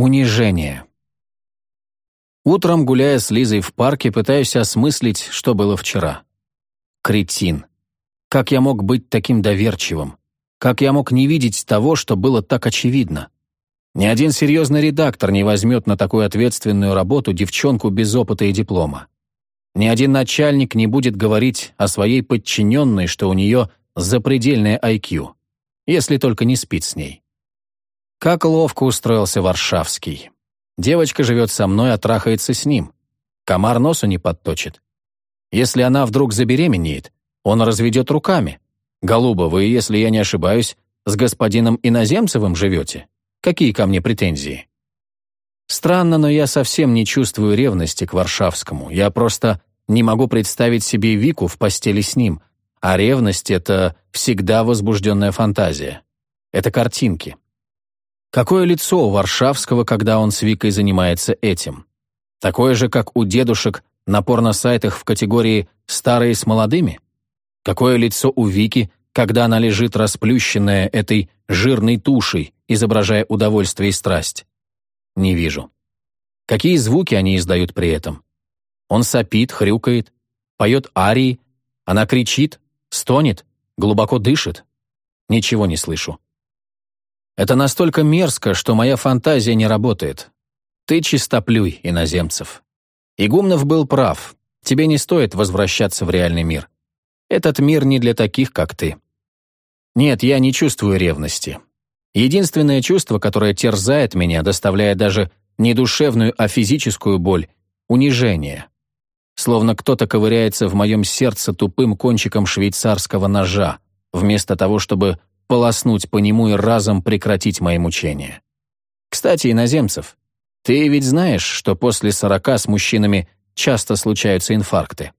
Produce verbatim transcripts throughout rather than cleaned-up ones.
Унижение. Утром, гуляя с Лизой в парке, пытаюсь осмыслить, что было вчера. Кретин. Как я мог быть таким доверчивым? Как я мог не видеть того, что было так очевидно? Ни один серьезный редактор не возьмет на такую ответственную работу девчонку без опыта и диплома. Ни один начальник не будет говорить о своей подчиненной, что у нее запредельное ай кью, если только не спит с ней. Как ловко устроился Варшавский. Девочка живет со мной, а трахается с ним. Комар носу не подточит. Если она вдруг забеременеет, он разведет руками. «Голуба, вы, если я не ошибаюсь, с господином Иноземцевым живете? Какие ко мне претензии?» Странно, но я совсем не чувствую ревности к Варшавскому. Я просто не могу представить себе Вику в постели с ним, а ревность — это всегда возбужденная фантазия. Это картинки. Какое лицо у Варшавского, когда он с Викой занимается этим? Такое же, как у дедушек на порносайтах в категории «старые с молодыми»? Какое лицо у Вики, когда она лежит расплющенная этой жирной тушей, изображая удовольствие и страсть? Не вижу. Какие звуки они издают при этом? Он сопит, хрюкает, поет арии, она кричит, стонет, глубоко дышит. Ничего не слышу. Это настолько мерзко, что моя фантазия не работает. Ты чистоплюй, Иноземцев. Игумнов был прав. Тебе не стоит возвращаться в реальный мир. Этот мир не для таких, как ты. Нет, я не чувствую ревности. Единственное чувство, которое терзает меня, доставляя даже не душевную, а физическую боль — унижение. Словно кто-то ковыряется в моем сердце тупым кончиком швейцарского ножа, вместо того, чтобы полоснуть по нему и разом прекратить мои мучения. Кстати, Иноземцев, ты ведь знаешь, что после сорока с мужчинами часто случаются инфаркты?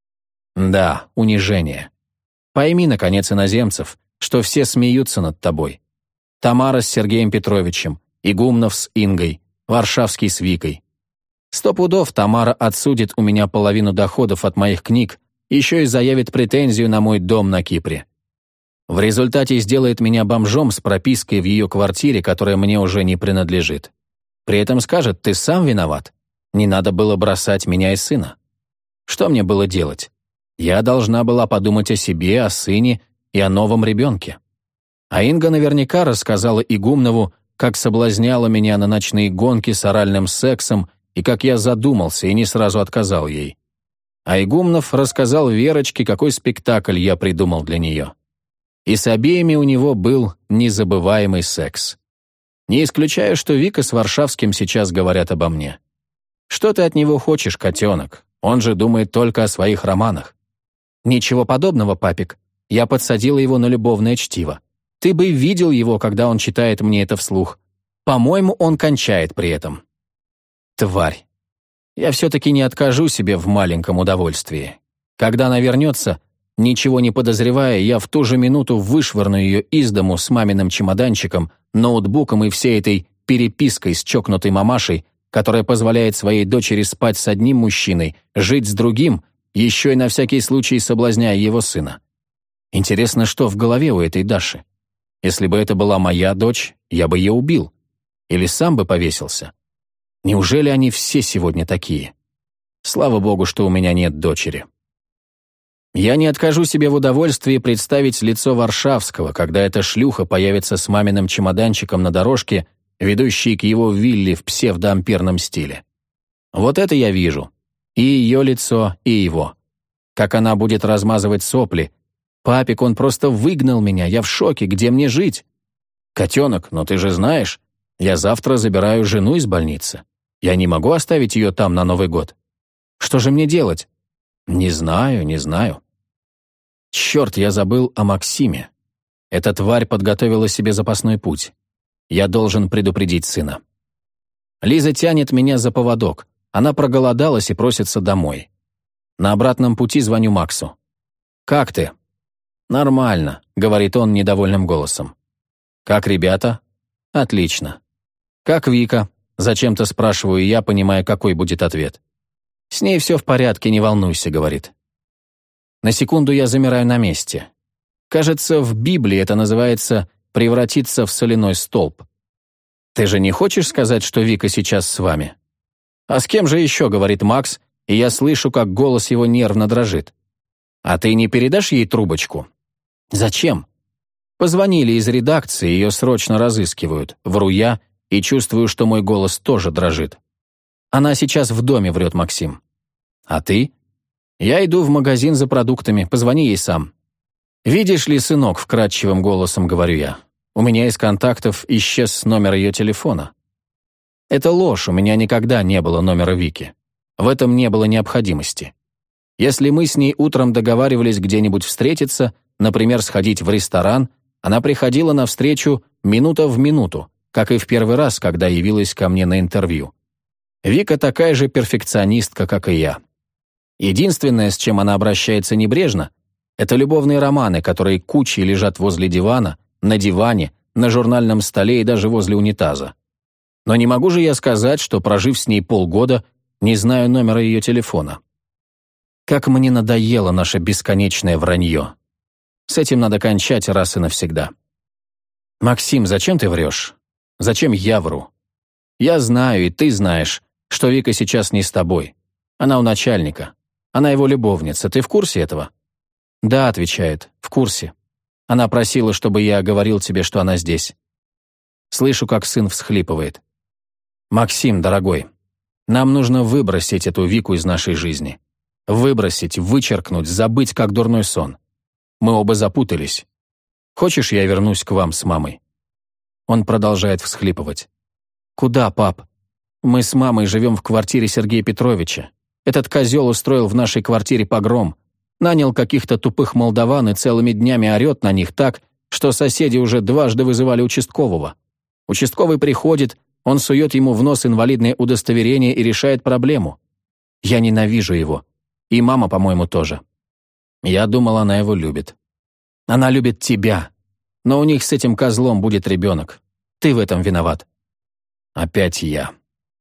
Да, унижение. Пойми, наконец, Иноземцев, что все смеются над тобой. Тамара с Сергеем Петровичем, Игумнов с Ингой, Варшавский с Викой. Сто пудов Тамара отсудит у меня половину доходов от моих книг, еще и заявит претензию на мой дом на Кипре. В результате сделает меня бомжом с пропиской в ее квартире, которая мне уже не принадлежит. При этом скажет: ты сам виноват. Не надо было бросать меня и сына. Что мне было делать? Я должна была подумать о себе, о сыне и о новом ребенке. А Инга наверняка рассказала Игумнову, как соблазняла меня на ночные гонки с оральным сексом и как я задумался и не сразу отказал ей. А Игумнов рассказал Верочке, какой спектакль я придумал для нее. И с обеими у него был незабываемый секс. Не исключаю, что Вика с Варшавским сейчас говорят обо мне. Что ты от него хочешь, котенок? Он же думает только о своих романах. Ничего подобного, папик. Я подсадила его на любовное чтиво. Ты бы видел его, когда он читает мне это вслух. По-моему, он кончает при этом. Тварь. Я все-таки не откажу себе в маленьком удовольствии. Когда она вернется, ничего не подозревая, я в ту же минуту вышвырну ее из дому с маминым чемоданчиком, ноутбуком и всей этой перепиской с чокнутой мамашей, которая позволяет своей дочери спать с одним мужчиной, жить с другим, еще и на всякий случай соблазняя его сына. Интересно, что в голове у этой Даши? Если бы это была моя дочь, я бы ее убил. Или сам бы повесился. Неужели они все сегодня такие? Слава богу, что у меня нет дочери. Я не откажу себе в удовольствии представить лицо Варшавского, когда эта шлюха появится с маминым чемоданчиком на дорожке, ведущей к его вилле в псевдоампирном стиле. Вот это я вижу. И ее лицо, и его. Как она будет размазывать сопли. «Папик, он просто выгнал меня, я в шоке, где мне жить?» «Котенок, но ты же знаешь, я завтра забираю жену из больницы. Я не могу оставить ее там на Новый год. Что же мне делать?» «Не знаю, не знаю». Черт, я забыл о Максиме. Эта тварь подготовила себе запасной путь. Я должен предупредить сына. Лиза тянет меня за поводок. Она проголодалась и просится домой. На обратном пути звоню Максу. «Как ты?» «Нормально», — говорит он недовольным голосом. «Как ребята?» «Отлично». «Как Вика?» — зачем-то спрашиваю я, понимая, какой будет ответ. «С ней все в порядке, не волнуйся», — говорит. На секунду я замираю на месте. Кажется, в Библии это называется «превратиться в соляной столб». «Ты же не хочешь сказать, что Вика сейчас с вами?» «А с кем же еще?» — говорит Макс, и я слышу, как голос его нервно дрожит. «А ты не передашь ей трубочку?» «Зачем?» «Позвонили из редакции, ее срочно разыскивают», — вру я, и чувствую, что мой голос тоже дрожит. «Она сейчас в доме», — врет Максим. «А ты?» «Я иду в магазин за продуктами, позвони ей сам». «Видишь ли, сынок», — вкрадчивым голосом говорю я, «у меня из контактов исчез номер ее телефона». Это ложь, у меня никогда не было номера Вики. В этом не было необходимости. Если мы с ней утром договаривались где-нибудь встретиться, например, сходить в ресторан, она приходила на встречу минута в минуту, как и в первый раз, когда явилась ко мне на интервью. Вика такая же перфекционистка, как и я. Единственное, с чем она обращается небрежно, это любовные романы, которые кучей лежат возле дивана, на диване, на журнальном столе и даже возле унитаза. Но не могу же я сказать, что, прожив с ней полгода, не знаю номера ее телефона. Как мне надоело наше бесконечное вранье. С этим надо кончать раз и навсегда. «Максим, зачем ты врешь? Зачем я вру? Я знаю, и ты знаешь, что Вика сейчас не с тобой. Она у начальника. Она его любовница. Ты в курсе этого?» «Да», — отвечает, — «в курсе. Она просила, чтобы я говорил тебе, что она здесь». Слышу, как сын всхлипывает. «Максим, дорогой, нам нужно выбросить эту Вику из нашей жизни. Выбросить, вычеркнуть, забыть, как дурной сон. Мы оба запутались. Хочешь, я вернусь к вам с мамой?» Он продолжает всхлипывать. «Куда, пап? Мы с мамой живем в квартире Сергея Петровича. Этот козел устроил в нашей квартире погром. Нанял каких-то тупых молдаван и целыми днями орет на них так, что соседи уже дважды вызывали участкового. Участковый приходит, он сует ему в нос инвалидное удостоверение и решает проблему. Я ненавижу его. И мама, по-моему, тоже. Я думал, она его любит. Она любит тебя. Но у них с этим козлом будет ребенок. Ты в этом виноват». Опять я.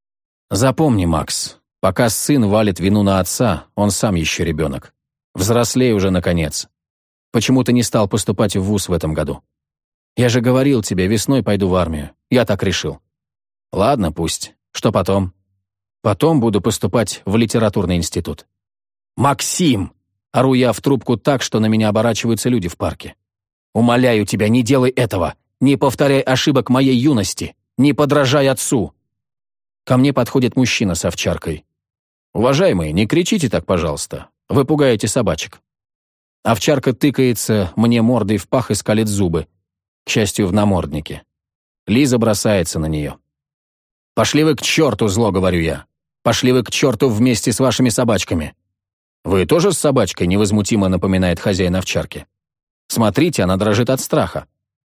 Запомни, Макс, пока сын валит вину на отца, он сам еще ребенок. Взрослей уже, наконец. Почему ты не стал поступать в вуз в этом году? Я же говорил тебе, весной пойду в армию. Я так решил. Ладно, пусть. Что потом? Потом буду поступать в литературный институт. «Максим!» — ору я в трубку так, что на меня оборачиваются люди в парке. «Умоляю тебя, не делай этого! Не повторяй ошибок моей юности! Не подражай отцу!» Ко мне подходит мужчина с овчаркой. «Уважаемый, не кричите так, пожалуйста. Вы пугаете собачек». Овчарка тыкается мне мордой в пах и скалит зубы. К счастью, в наморднике. Лиза бросается на нее. «Пошли вы к черту, зло, говорю я. Пошли вы к черту вместе с вашими собачками». «Вы тоже с собачкой?» — невозмутимо напоминает хозяин овчарки. «Смотрите, она дрожит от страха».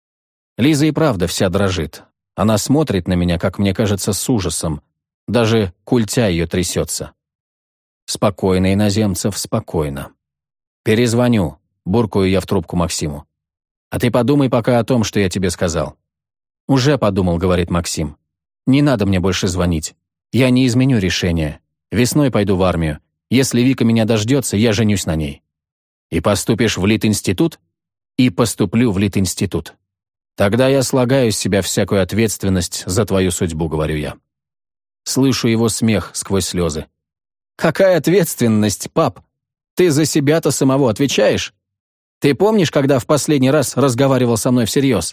Лиза и правда вся дрожит. Она смотрит на меня, как мне кажется, с ужасом. Даже культя ее трясется. «Спокойно, иноземцев, спокойно. Перезвоню», — буркаю я в трубку Максиму. «А ты подумай пока о том, что я тебе сказал». «Уже подумал», — говорит Максим. «Не надо мне больше звонить. Я не изменю решение. Весной пойду в армию. Если Вика меня дождется, я женюсь на ней». «И поступишь в Литинститут?» «И поступлю в Литинститут. Тогда я слагаю с себя всякую ответственность за твою судьбу», — говорю я. Слышу его смех сквозь слезы. «Какая ответственность, пап? Ты за себя-то самого отвечаешь? Ты помнишь, когда в последний раз разговаривал со мной всерьез?»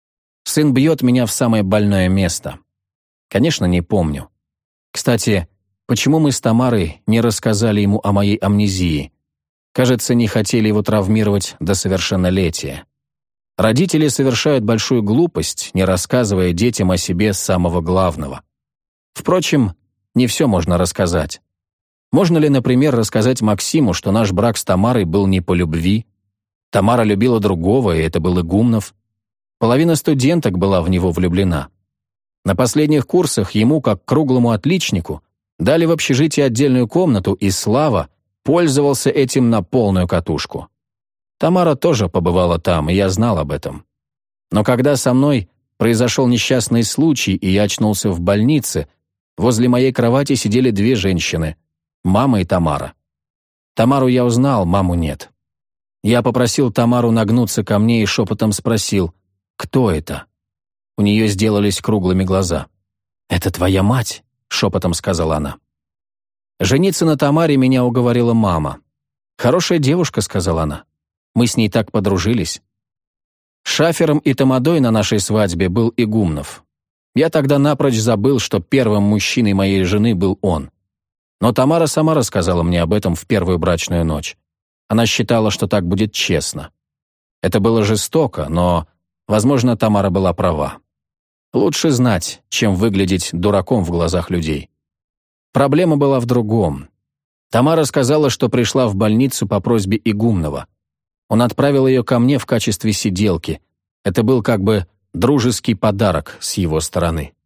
Сын бьет меня в самое больное место. Конечно, не помню. Кстати, почему мы с Тамарой не рассказали ему о моей амнезии? Кажется, не хотели его травмировать до совершеннолетия. Родители совершают большую глупость, не рассказывая детям о себе самого главного. Впрочем, не все можно рассказать. Можно ли, например, рассказать Максиму, что наш брак с Тамарой был не по любви? Тамара любила другого, и это был Игумнов. Половина студенток была в него влюблена. На последних курсах ему, как круглому отличнику, дали в общежитии отдельную комнату, и Слава пользовался этим на полную катушку. Тамара тоже побывала там, и я знал об этом. Но когда со мной произошел несчастный случай, и я очнулся в больнице, возле моей кровати сидели две женщины — мама и Тамара. Тамару я узнал, маму нет. Я попросил Тамару нагнуться ко мне и шепотом спросил, кто это? У нее сделались круглыми глаза. «Это твоя мать», — шепотом сказала она. Жениться на Тамаре меня уговорила мама. «Хорошая девушка», — сказала она. «Мы с ней так подружились». Шафером и тамадой на нашей свадьбе был Игумнов. Я тогда напрочь забыл, что первым мужчиной моей жены был он. Но Тамара сама рассказала мне об этом в первую брачную ночь. Она считала, что так будет честно. Это было жестоко, но, возможно, Тамара была права. Лучше знать, чем выглядеть дураком в глазах людей. Проблема была в другом. Тамара сказала, что пришла в больницу по просьбе Игумнова. Он отправил ее ко мне в качестве сиделки. Это был как бы дружеский подарок с его стороны.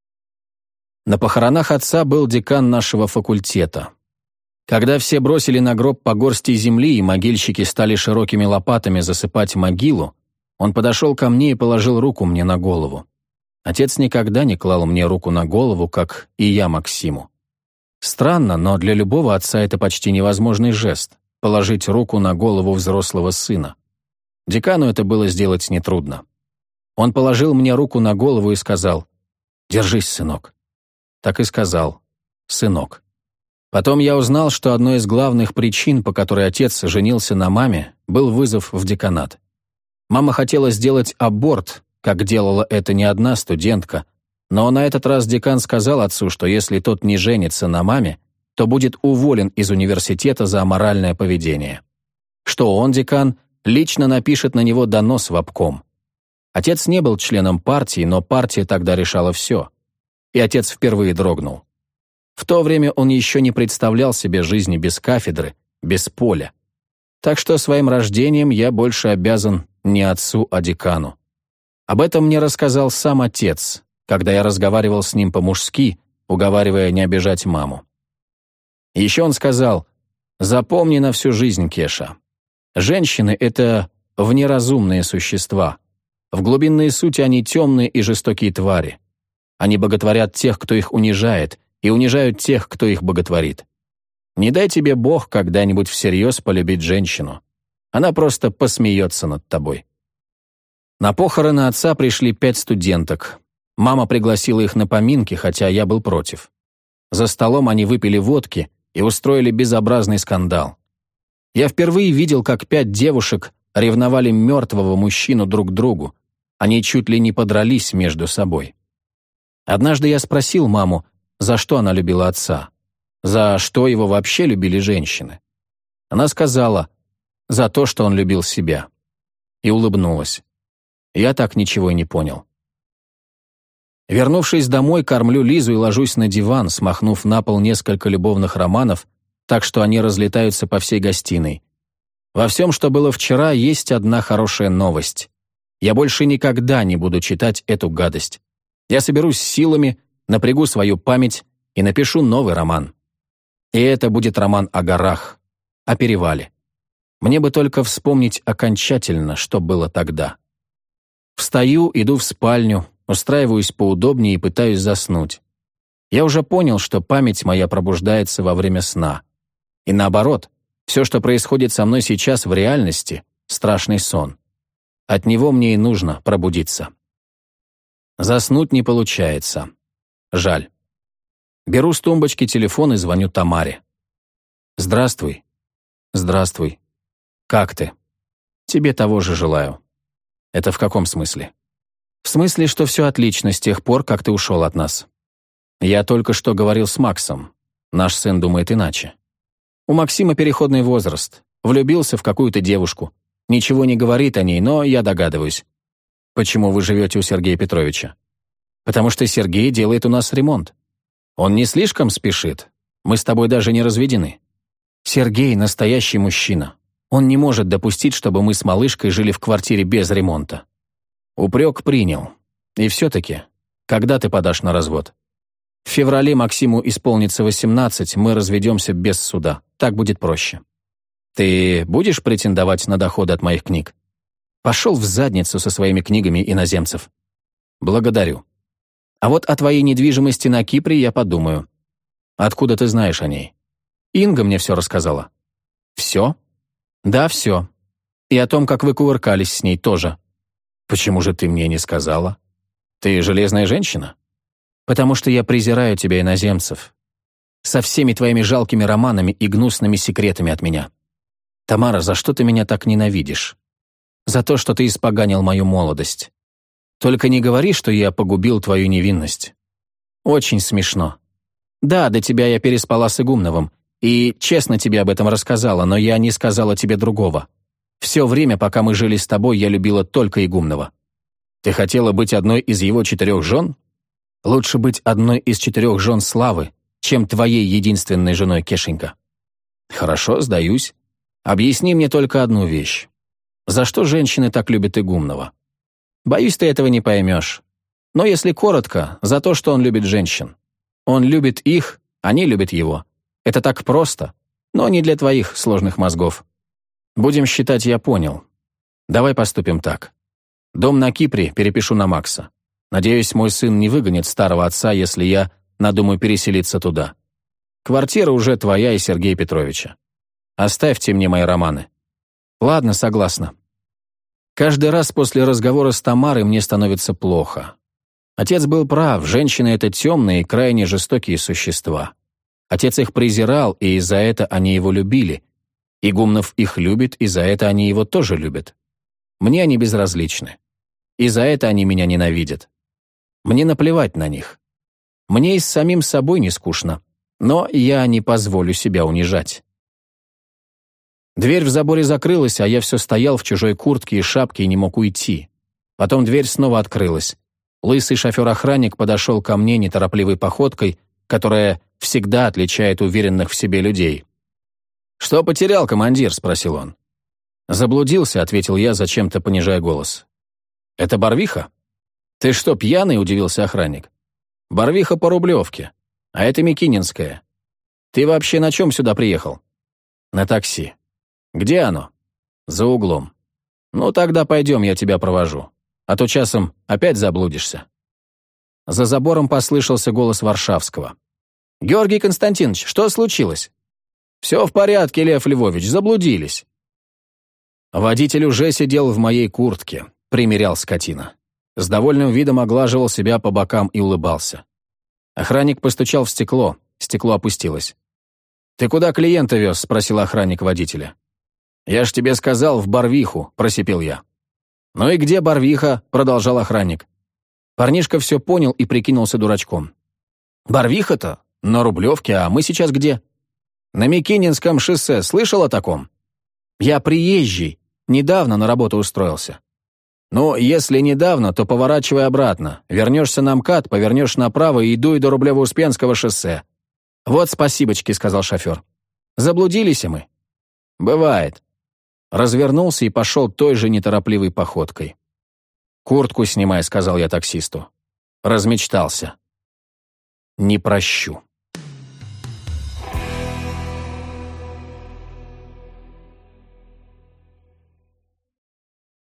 На похоронах отца был декан нашего факультета. Когда все бросили на гроб по горсти земли и могильщики стали широкими лопатами засыпать могилу, он подошел ко мне и положил руку мне на голову. Отец никогда не клал мне руку на голову, как и я Максиму. Странно, но для любого отца это почти невозможный жест — положить руку на голову взрослого сына. Декану это было сделать нетрудно. Он положил мне руку на голову и сказал: «Держись, сынок». Так и сказал: «Сынок». Потом я узнал, что одной из главных причин, по которой отец женился на маме, был вызов в деканат. Мама хотела сделать аборт, как делала это не одна студентка, но на этот раз декан сказал отцу, что если тот не женится на маме, то будет уволен из университета за аморальное поведение. Что он, декан, лично напишет на него донос в обком. Отец не был членом партии, но партия тогда решала все. И отец впервые дрогнул. В то время он еще не представлял себе жизни без кафедры, без поля. Так что своим рождением я больше обязан не отцу, а декану. Об этом мне рассказал сам отец, когда я разговаривал с ним по-мужски, уговаривая не обижать маму. Еще он сказал: «Запомни на всю жизнь, Кеша. Женщины — это внеразумные существа. В глубинной сути они темные и жестокие твари. Они боготворят тех, кто их унижает, и унижают тех, кто их боготворит. Не дай тебе Бог когда-нибудь всерьез полюбить женщину. Она просто посмеется над тобой». На похороны отца пришли пять студенток. Мама пригласила их на поминки, хотя я был против. За столом они выпили водки и устроили безобразный скандал. Я впервые видел, как пять девушек ревновали мертвого мужчину друг к другу. Они чуть ли не подрались между собой. Однажды я спросил маму, за что она любила отца, за что его вообще любили женщины. Она сказала: за то, что он любил себя. И улыбнулась. Я так ничего и не понял. Вернувшись домой, кормлю Лизу и ложусь на диван, смахнув на пол несколько любовных романов, так что они разлетаются по всей гостиной. Во всем, что было вчера, есть одна хорошая новость. Я больше никогда не буду читать эту гадость. Я соберусь с силами, напрягу свою память и напишу новый роман. И это будет роман о горах, о перевале. Мне бы только вспомнить окончательно, что было тогда. Встаю, иду в спальню, устраиваюсь поудобнее и пытаюсь заснуть. Я уже понял, что память моя пробуждается во время сна. И наоборот, все, что происходит со мной сейчас в реальности, страшный сон. От него мне и нужно пробудиться. Заснуть не получается. Жаль. Беру с тумбочки телефон и звоню Тамаре. «Здравствуй». «Здравствуй. Как ты?» «Тебе того же желаю». «Это в каком смысле?» «В смысле, что все отлично с тех пор, как ты ушел от нас. Я только что говорил с Максом. Наш сын думает иначе. У Максима переходный возраст. Влюбился в какую-то девушку. Ничего не говорит о ней, но я догадываюсь. Почему вы живете у Сергея Петровича? Потому что Сергей делает у нас ремонт. Он не слишком спешит. Мы с тобой даже не разведены. Сергей — настоящий мужчина. Он не может допустить, чтобы мы с малышкой жили в квартире без ремонта. Упрек принял. И все-таки, когда ты подашь на развод? В феврале Максиму исполнится восемнадцать, мы разведемся без суда. Так будет проще. Ты будешь претендовать на доходы от моих книг? Пошел в задницу со своими книгами иноземцев. Благодарю. А вот о твоей недвижимости на Кипре я подумаю. Откуда ты знаешь о ней? Инга мне все рассказала. Все? Да, все. И о том, как вы кувыркались с ней, тоже. Почему же ты мне не сказала? Ты железная женщина? Потому что я презираю тебя, иноземцев. Со всеми твоими жалкими романами и гнусными секретами от меня. Тамара, за что ты меня так ненавидишь? За то, что ты испоганил мою молодость. Только не говори, что я погубил твою невинность. Очень смешно. Да, до тебя я переспала с Игумновым, и честно тебе об этом рассказала, но я не сказала тебе другого. Все время, пока мы жили с тобой, я любила только Игумнова. Ты хотела быть одной из его четырех жен? Лучше быть одной из четырех жен Славы, чем твоей единственной женой, Кешенька. Хорошо, сдаюсь. Объясни мне только одну вещь. За что женщины так любят Игумнова? Боюсь, ты этого не поймешь. Но если коротко, за то, что он любит женщин. Он любит их, они любят его. Это так просто, но не для твоих сложных мозгов. Будем считать, я понял. Давай поступим так. Дом на Кипре перепишу на Макса. Надеюсь, мой сын не выгонит старого отца, если я надумаю переселиться туда. Квартира уже твоя и Сергея Петровича. Оставьте мне мои романы. Ладно, согласна. Каждый раз после разговора с Тамарой мне становится плохо. Отец был прав, женщины — это темные и крайне жестокие существа. Отец их презирал, и из-за это они его любили. Игумнов их любит, и за это они его тоже любят. Мне они безразличны. И за это они меня ненавидят. Мне наплевать на них. Мне и с самим собой не скучно, но я не позволю себя унижать. Дверь в заборе закрылась, а я все стоял в чужой куртке и шапке и не мог уйти. Потом дверь снова открылась. Лысый шофер-охранник подошел ко мне неторопливой походкой, которая всегда отличает уверенных в себе людей. «Что потерял, командир?» — спросил он. «Заблудился», — ответил я, зачем-то понижая голос. «Это Барвиха?» «Ты что, пьяный?» — удивился охранник. «Барвиха по Рублевке, а это Микининская. Ты вообще на чем сюда приехал?» «На такси». «Где оно?» «За углом». «Ну, тогда пойдем, я тебя провожу. А то часом опять заблудишься». За забором послышался голос Варшавского. «Георгий Константинович, что случилось?» «Все в порядке, Лев Львович, заблудились». Водитель уже сидел в моей куртке, примерял скотина. С довольным видом оглаживал себя по бокам и улыбался. Охранник постучал в стекло, стекло опустилось. «Ты куда клиента вез?» — спросил охранник водителя. «Я ж тебе сказал, в Барвиху», — просипел я. «Ну и где Барвиха?» — продолжал охранник. Парнишка все понял и прикинулся дурачком. «Барвиха-то? На Рублевке, а мы сейчас где?» «На Микининском шоссе. Слышал о таком?» «Я приезжий. Недавно на работу устроился». «Ну, если недавно, то поворачивай обратно. Вернешься на МКАД, повернешь направо и дуй до Рублево-Успенского шоссе». «Вот спасибочки», — сказал шофер. «Заблудились мы». «Бывает». Развернулся и пошел той же неторопливой походкой. «Куртку снимай», — сказал я таксисту. Размечтался. «Не прощу».